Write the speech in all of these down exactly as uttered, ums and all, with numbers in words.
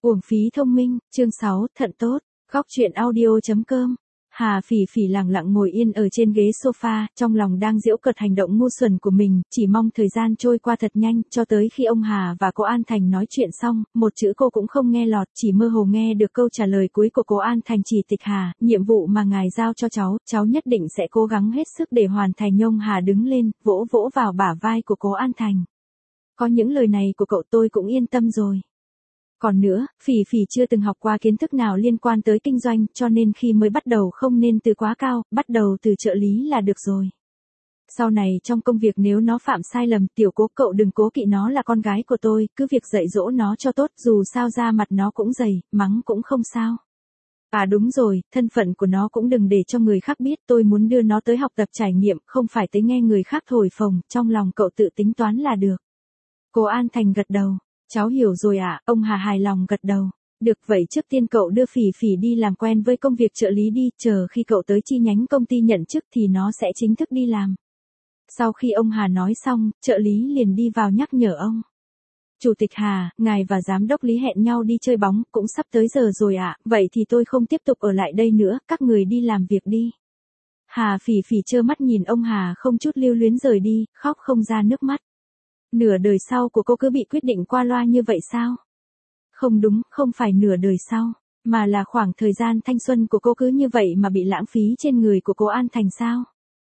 Uổng phí thông minh, chương sáu, thận tốt, góc truyện audio.com. Hà Phỉ Phỉ lặng lặng ngồi yên ở trên ghế sofa, trong lòng đang giễu cợt hành động ngu xuẩn của mình, chỉ mong thời gian trôi qua thật nhanh, cho tới khi ông Hà và cô An Thành nói chuyện xong, một chữ cô cũng không nghe lọt, chỉ mơ hồ nghe được câu trả lời cuối của cô An Thành: chỉ Tịch Hà, nhiệm vụ mà ngài giao cho cháu, cháu nhất định sẽ cố gắng hết sức để hoàn thành. Ông Hà đứng lên, vỗ vỗ vào bả vai của cô An Thành. Có những lời này của cậu tôi cũng yên tâm rồi. Còn nữa, Phỉ Phỉ chưa từng học qua kiến thức nào liên quan tới kinh doanh, cho nên khi mới bắt đầu không nên từ quá cao, bắt đầu từ trợ lý là được rồi. Sau này trong công việc nếu nó phạm sai lầm, tiểu Cố cậu đừng cố kỵ, nó là con gái của tôi, cứ việc dạy dỗ nó cho tốt, dù sao da mặt nó cũng dày, mắng cũng không sao. À đúng rồi, thân phận của nó cũng đừng để cho người khác biết, tôi muốn đưa nó tới học tập trải nghiệm, không phải tới nghe người khác thổi phồng, trong lòng cậu tự tính toán là được. Cô An Thành gật đầu. Cháu hiểu rồi ạ, à, ông Hà hài lòng gật đầu. Được vậy trước tiên cậu đưa Phỉ Phỉ đi làm quen với công việc trợ lý đi, chờ khi cậu tới chi nhánh công ty nhận chức thì nó sẽ chính thức đi làm. Sau khi ông Hà nói xong, trợ lý liền đi vào nhắc nhở ông. Chủ tịch Hà, ngài và giám đốc Lý hẹn nhau đi chơi bóng, cũng sắp tới giờ rồi ạ, à, vậy thì tôi không tiếp tục ở lại đây nữa, các người đi làm việc đi. Hà Phỉ Phỉ trơ mắt nhìn ông Hà không chút lưu luyến rời đi, khóc không ra nước mắt. Nửa đời sau của cô cứ bị quyết định qua loa như vậy sao? Không đúng, không phải nửa đời sau, mà là khoảng thời gian thanh xuân của cô cứ như vậy mà bị lãng phí trên người của cô An Thành sao?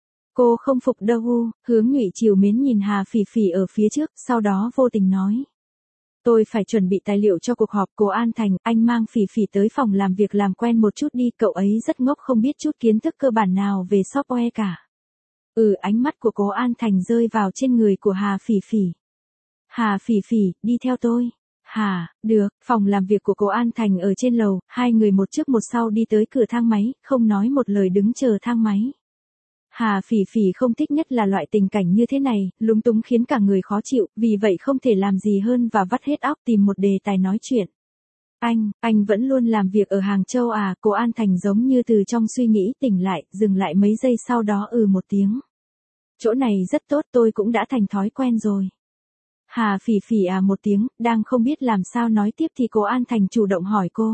Cô không phục đâu. Hướng Nhụy trìu mến nhìn Hà Phỉ Phỉ ở phía trước, sau đó vô tình nói. Tôi phải chuẩn bị tài liệu cho cuộc họp. Cô An Thành, anh mang Phỉ Phỉ tới phòng làm việc làm quen một chút đi, cậu ấy rất ngốc, không biết chút kiến thức cơ bản nào về software cả. Ừ, ánh mắt của cô An Thành rơi vào trên người của Hà Phỉ Phỉ. Hà Phỉ Phỉ, đi theo tôi. Hà, được, phòng làm việc của cô An Thành ở trên lầu, hai người một trước một sau đi tới cửa thang máy, không nói một lời đứng chờ thang máy. Hà Phỉ Phỉ không thích nhất là loại tình cảnh như thế này, lúng túng khiến cả người khó chịu, vì vậy không thể làm gì hơn và vắt hết óc tìm một đề tài nói chuyện. Anh, anh vẫn luôn làm việc ở Hàng Châu à? Cô An Thành giống như từ trong suy nghĩ tỉnh lại, dừng lại mấy giây sau đó ừ một tiếng. Chỗ này rất tốt, tôi cũng đã thành thói quen rồi. Hà Phỉ Phỉ à một tiếng, đang không biết làm sao nói tiếp thì cô An Thành chủ động hỏi cô.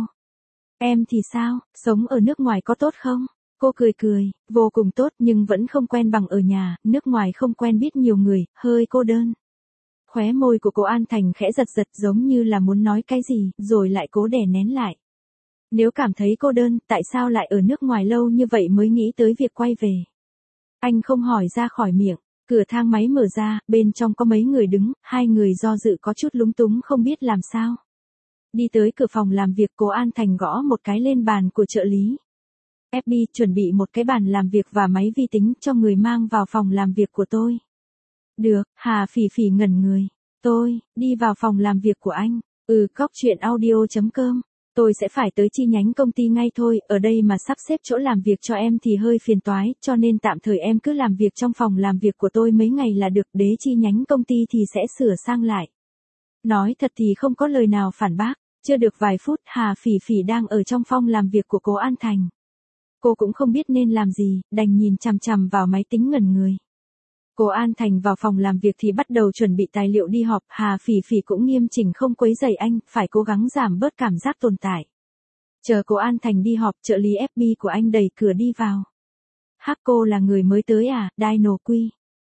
Em thì sao, sống ở nước ngoài có tốt không? Cô cười cười, vô cùng tốt nhưng vẫn không quen bằng ở nhà, nước ngoài không quen biết nhiều người, hơi cô đơn. Khóe môi của cô An Thành khẽ giật giật giống như là muốn nói cái gì, rồi lại cố đè nén lại. Nếu cảm thấy cô đơn, tại sao lại ở nước ngoài lâu như vậy mới nghĩ tới việc quay về? Anh không hỏi ra khỏi miệng. Cửa thang máy mở ra, bên trong có mấy người đứng, hai người do dự có chút lúng túng không biết làm sao. Đi tới cửa phòng làm việc, cô An Thành gõ một cái lên bàn của trợ lý. ép bê, chuẩn bị một cái bàn làm việc và máy vi tính cho người mang vào phòng làm việc của tôi. Được, Hà Phỉ Phỉ ngẩn người. Tôi, đi vào phòng làm việc của anh. Ừ, góc truyện audio.com. Tôi sẽ phải tới chi nhánh công ty ngay thôi, ở đây mà sắp xếp chỗ làm việc cho em thì hơi phiền toái, cho nên tạm thời em cứ làm việc trong phòng làm việc của tôi mấy ngày là được, đế chi nhánh công ty thì sẽ sửa sang lại. Nói thật thì không có lời nào phản bác, chưa được vài phút, Hà Phỉ Phỉ đang ở trong phòng làm việc của cô An Thành. Cô cũng không biết nên làm gì, đành nhìn chằm chằm vào máy tính ngẩn người. Cô An Thành vào phòng làm việc thì bắt đầu chuẩn bị tài liệu đi họp, Hà Phỉ Phỉ cũng nghiêm chỉnh không quấy rầy anh, phải cố gắng giảm bớt cảm giác tồn tại. Chờ cô An Thành đi họp, trợ lý ép bê của anh đẩy cửa đi vào. Hắc, cô là người mới tới à? Dino Quy.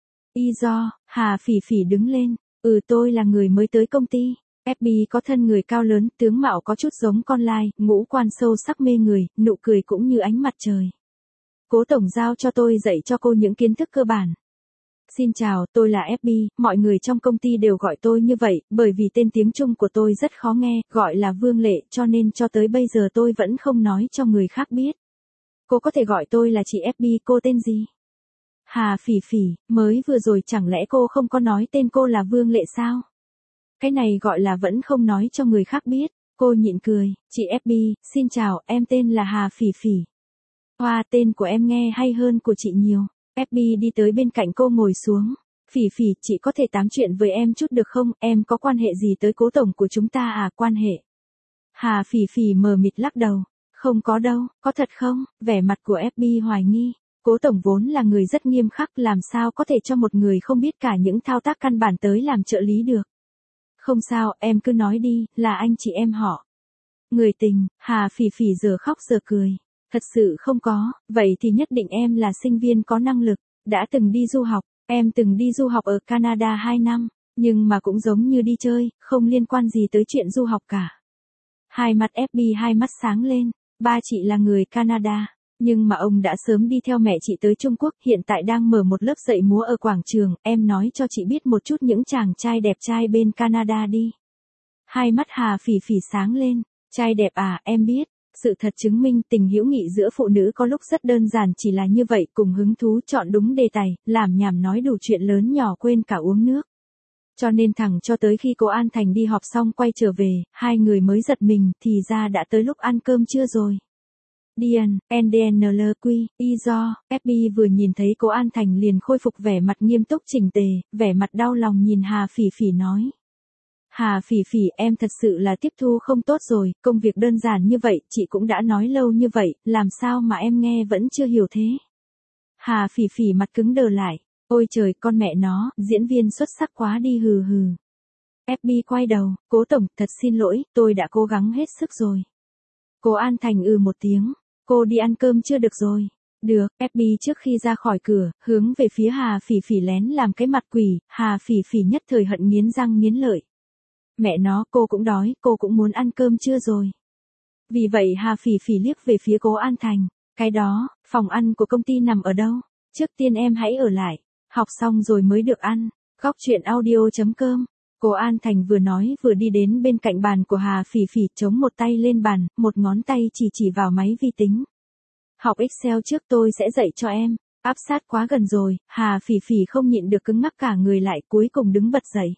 Y do, Hà Phỉ Phỉ đứng lên. Ừ, tôi là người mới tới công ty. ép bê có thân người cao lớn, tướng mạo có chút giống con lai, ngũ quan sâu sắc mê người, nụ cười cũng như ánh mặt trời. Cố tổng giao cho tôi dạy cho cô những kiến thức cơ bản. Xin chào, tôi là ép bê, mọi người trong công ty đều gọi tôi như vậy, bởi vì tên tiếng Trung của tôi rất khó nghe, gọi là Vương Lệ, cho nên cho tới bây giờ tôi vẫn không nói cho người khác biết. Cô có thể gọi tôi là chị ép bê, cô tên gì? Hà Phỉ Phỉ, mới vừa rồi chẳng lẽ cô không có nói tên cô là Vương Lệ sao? Cái này gọi là vẫn không nói cho người khác biết. Cô nhịn cười, chị ép bê, xin chào, em tên là Hà Phỉ Phỉ. Hoa, tên của em nghe hay hơn của chị nhiều. ép bê đi tới bên cạnh cô ngồi xuống. Phỉ Phỉ, chị có thể tám chuyện với em chút được không, em có quan hệ gì tới cố tổng của chúng ta à? Quan hệ? Hà Phỉ Phỉ mờ mịt lắc đầu. Không có đâu, có thật không? Vẻ mặt của ép bê hoài nghi. Cố tổng vốn là người rất nghiêm khắc, làm sao có thể cho một người không biết cả những thao tác căn bản tới làm trợ lý được. Không sao, em cứ nói đi, là anh chị em họ. Người tình, Hà Phỉ Phỉ giờ khóc giờ cười. Thật sự không có, vậy thì nhất định em là sinh viên có năng lực, đã từng đi du học, em từng đi du học ở Canada hai năm, nhưng mà cũng giống như đi chơi, không liên quan gì tới chuyện du học cả. Hai mắt ép bê hai mắt sáng lên, ba chị là người Canada, nhưng mà ông đã sớm đi theo mẹ chị tới Trung Quốc, hiện tại đang mở một lớp dạy múa ở quảng trường, em nói cho chị biết một chút những chàng trai đẹp trai bên Canada đi. Hai mắt Hà Phỉ Phỉ sáng lên, trai đẹp à, em biết. Sự thật chứng minh tình hữu nghị giữa phụ nữ có lúc rất đơn giản, chỉ là như vậy, cùng hứng thú chọn đúng đề tài, làm nhảm nói đủ chuyện lớn nhỏ quên cả uống nước. Cho nên thẳng cho tới khi cô An Thành đi họp xong quay trở về, hai người mới giật mình, thì ra đã tới lúc ăn cơm trưa rồi. Dian, en đê en lờ quy, y do, ép bê vừa nhìn thấy cô An Thành liền khôi phục vẻ mặt nghiêm túc chỉnh tề, vẻ mặt đau lòng nhìn Hà Phỉ Phỉ nói. Hà Phỉ Phỉ, em thật sự là tiếp thu không tốt rồi, công việc đơn giản như vậy, chị cũng đã nói lâu như vậy, làm sao mà em nghe vẫn chưa hiểu thế? Hà Phỉ Phỉ mặt cứng đờ lại, ôi trời, con mẹ nó, diễn viên xuất sắc quá đi hừ hừ. ép bê quay đầu, cố tổng, thật xin lỗi, tôi đã cố gắng hết sức rồi. Cô An Thành ừ một tiếng, cô đi ăn cơm chưa được rồi? Được, ép bê trước khi ra khỏi cửa, hướng về phía Hà Phỉ Phỉ lén làm cái mặt quỷ, Hà Phỉ Phỉ nhất thời hận nghiến răng nghiến lợi. Mẹ nó, cô cũng đói, cô cũng muốn ăn cơm trưa rồi. Vì vậy Hà Phỉ Phỉ liếc về phía cố An Thành, cái đó, phòng ăn của công ty nằm ở đâu? Trước tiên em hãy ở lại, học xong rồi mới được ăn. Góc truyện audio chấm com. Cố An Thành vừa nói vừa đi đến bên cạnh bàn của Hà Phỉ Phỉ, chống một tay lên bàn, một ngón tay chỉ chỉ vào máy vi tính. Học Excel trước tôi sẽ dạy cho em. Áp sát quá gần rồi, Hà Phỉ Phỉ không nhịn được cứng ngắc cả người lại, cuối cùng đứng bật dậy.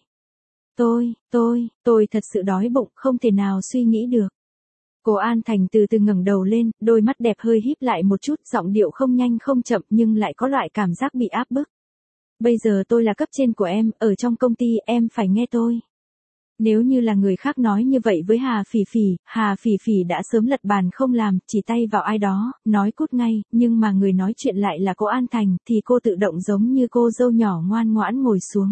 Tôi, tôi, tôi thật sự đói bụng, không thể nào suy nghĩ được. Cố An Thành từ từ ngẩng đầu lên, đôi mắt đẹp hơi híp lại một chút, giọng điệu không nhanh không chậm nhưng lại có loại cảm giác bị áp bức. Bây giờ tôi là cấp trên của em, ở trong công ty em phải nghe tôi. Nếu như là người khác nói như vậy với Hà Phỉ Phỉ, Hà Phỉ Phỉ đã sớm lật bàn không làm, chỉ tay vào ai đó, nói cút ngay, nhưng mà người nói chuyện lại là cô An Thành, thì cô tự động giống như cô dâu nhỏ ngoan ngoãn ngồi xuống.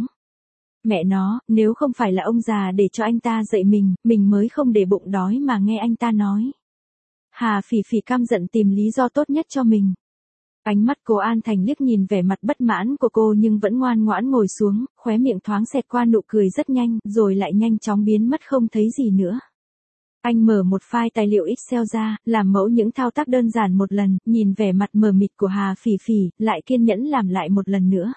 Mẹ nó, nếu không phải là ông già để cho anh ta dạy mình, mình mới không để bụng đói mà nghe anh ta nói. Hà Phỉ Phỉ căm giận tìm lý do tốt nhất cho mình. Ánh mắt cô An Thành liếc nhìn vẻ mặt bất mãn của cô nhưng vẫn ngoan ngoãn ngồi xuống, khóe miệng thoáng xẹt qua nụ cười rất nhanh, rồi lại nhanh chóng biến mất không thấy gì nữa. Anh mở một file tài liệu Excel ra, làm mẫu những thao tác đơn giản một lần, nhìn vẻ mặt mờ mịt của Hà Phỉ Phỉ, lại kiên nhẫn làm lại một lần nữa.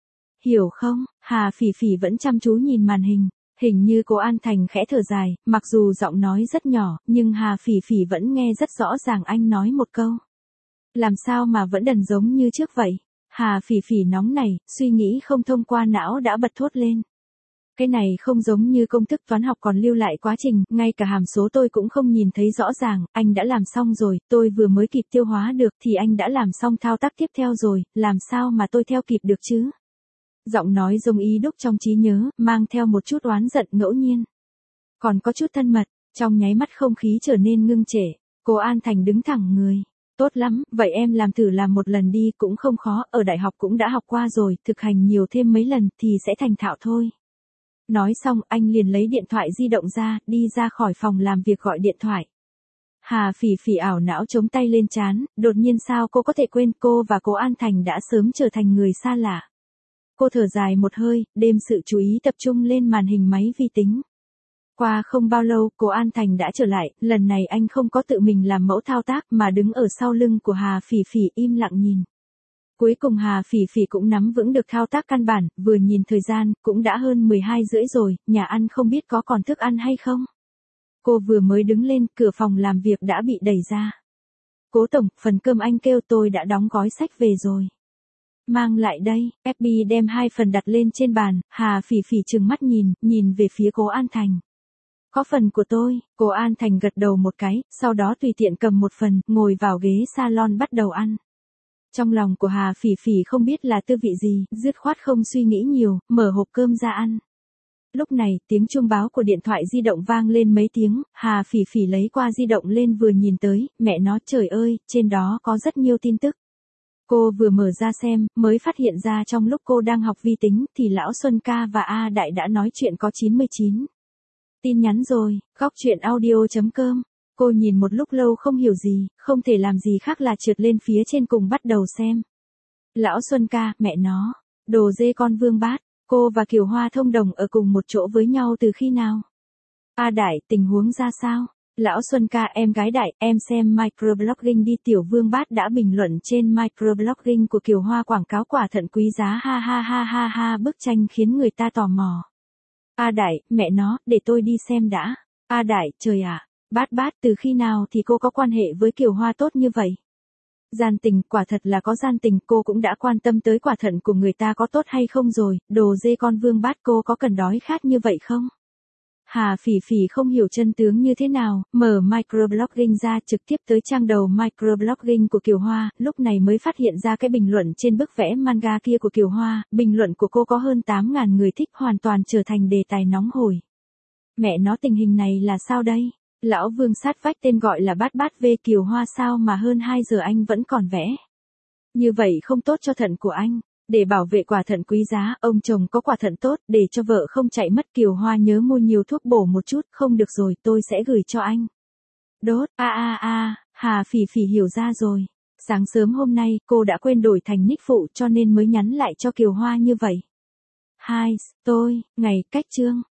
Hiểu không? Hà Phỉ Phỉ vẫn chăm chú nhìn màn hình. Hình như cô An Thành khẽ thở dài, mặc dù giọng nói rất nhỏ, nhưng Hà Phỉ Phỉ vẫn nghe rất rõ ràng anh nói một câu. Làm sao mà vẫn đần giống như trước vậy? Hà Phỉ Phỉ nóng này, suy nghĩ không thông qua não đã bật thốt lên. Cái này không giống như công thức toán học còn lưu lại quá trình, ngay cả hàm số tôi cũng không nhìn thấy rõ ràng, anh đã làm xong rồi, tôi vừa mới kịp tiêu hóa được thì anh đã làm xong thao tác tiếp theo rồi, làm sao mà tôi theo kịp được chứ? Giọng nói giống ý đúc trong trí nhớ, mang theo một chút oán giận ngẫu nhiên. Còn có chút thân mật, trong nháy mắt không khí trở nên ngưng trệ, cô An Thành đứng thẳng người. Tốt lắm, vậy em làm thử làm một lần đi, cũng không khó, ở đại học cũng đã học qua rồi, thực hành nhiều thêm mấy lần thì sẽ thành thạo thôi. Nói xong anh liền lấy điện thoại di động ra, đi ra khỏi phòng làm việc gọi điện thoại. Hà Phỉ Phỉ ảo não chống tay lên trán, đột nhiên sao cô có thể quên, cô và cô An Thành đã sớm trở thành người xa lạ. Cô thở dài một hơi, đem sự chú ý tập trung lên màn hình máy vi tính. Qua không bao lâu, cô An Thành đã trở lại, lần này anh không có tự mình làm mẫu thao tác mà đứng ở sau lưng của Hà Phỉ Phỉ im lặng nhìn. Cuối cùng Hà Phỉ Phỉ cũng nắm vững được thao tác căn bản, vừa nhìn thời gian, cũng đã hơn mười hai rưỡi rồi, nhà ăn không biết có còn thức ăn hay không. Cô vừa mới đứng lên, cửa phòng làm việc đã bị đẩy ra. Cố tổng, phần cơm anh kêu tôi đã đóng gói sách về rồi. Mang lại đây, ép bê đem hai phần đặt lên trên bàn, Hà Phỉ Phỉ trừng mắt nhìn, nhìn về phía cô An Thành. Có phần của tôi, cô An Thành gật đầu một cái, sau đó tùy tiện cầm một phần, ngồi vào ghế salon bắt đầu ăn. Trong lòng của Hà Phỉ Phỉ không biết là tư vị gì, dứt khoát không suy nghĩ nhiều, mở hộp cơm ra ăn. Lúc này, tiếng chuông báo của điện thoại di động vang lên mấy tiếng, Hà Phỉ Phỉ lấy qua di động lên vừa nhìn tới, mẹ nó trời ơi, trên đó có rất nhiều tin tức. Cô vừa mở ra xem, mới phát hiện ra trong lúc cô đang học vi tính thì Lão Xuân Ca và A Đại đã nói chuyện có chín mươi chín tin nhắn rồi. Góc truyện audio chấm com Cô nhìn một lúc lâu không hiểu gì, không thể làm gì khác là trượt lên phía trên cùng bắt đầu xem. Lão Xuân ca, mẹ nó, đồ dê con Vương Bát, cô và Kiều Hoa thông đồng ở cùng một chỗ với nhau từ khi nào? A Đại, tình huống ra sao? Lão Xuân ca, em gái Đại, em xem microblogging đi, Tiểu Vương Bát đã bình luận trên microblogging của Kiều Hoa quảng cáo quả thận quý giá, ha ha ha ha ha, bức tranh khiến người ta tò mò. A Đại, mẹ nó, để tôi đi xem đã. A Đại, trời ạ, Bát Bát, từ khi nào thì cô có quan hệ với Kiều Hoa tốt như vậy? Gian tình, quả thật là có gian tình, cô cũng đã quan tâm tới quả thận của người ta có tốt hay không rồi, đồ dê con Vương Bát, cô có cần đói khát như vậy không? Hà Phỉ Phỉ không hiểu chân tướng như thế nào, mở microblogging ra trực tiếp tới trang đầu microblogging của Kiều Hoa, lúc này mới phát hiện ra cái bình luận trên bức vẽ manga kia của Kiều Hoa, bình luận của cô có hơn tám nghìn người thích, hoàn toàn trở thành đề tài nóng hổi. Mẹ nó, tình hình này là sao đây? Lão Vương sát vách tên gọi là Bát Bát về Kiều Hoa sao mà hơn hai giờ anh vẫn còn vẽ. Như vậy không tốt cho thận của anh. Để bảo vệ quả thận quý giá, ông chồng có quả thận tốt, để cho vợ không chạy mất, Kiều Hoa nhớ mua nhiều thuốc bổ một chút, không được rồi, tôi sẽ gửi cho anh. Đốt, a a a, Hà Phỉ Phỉ hiểu ra rồi. Sáng sớm hôm nay, cô đã quên đổi thành nick phụ cho nên mới nhắn lại cho Kiều Hoa như vậy. Hai, tôi, ngày, cách chương.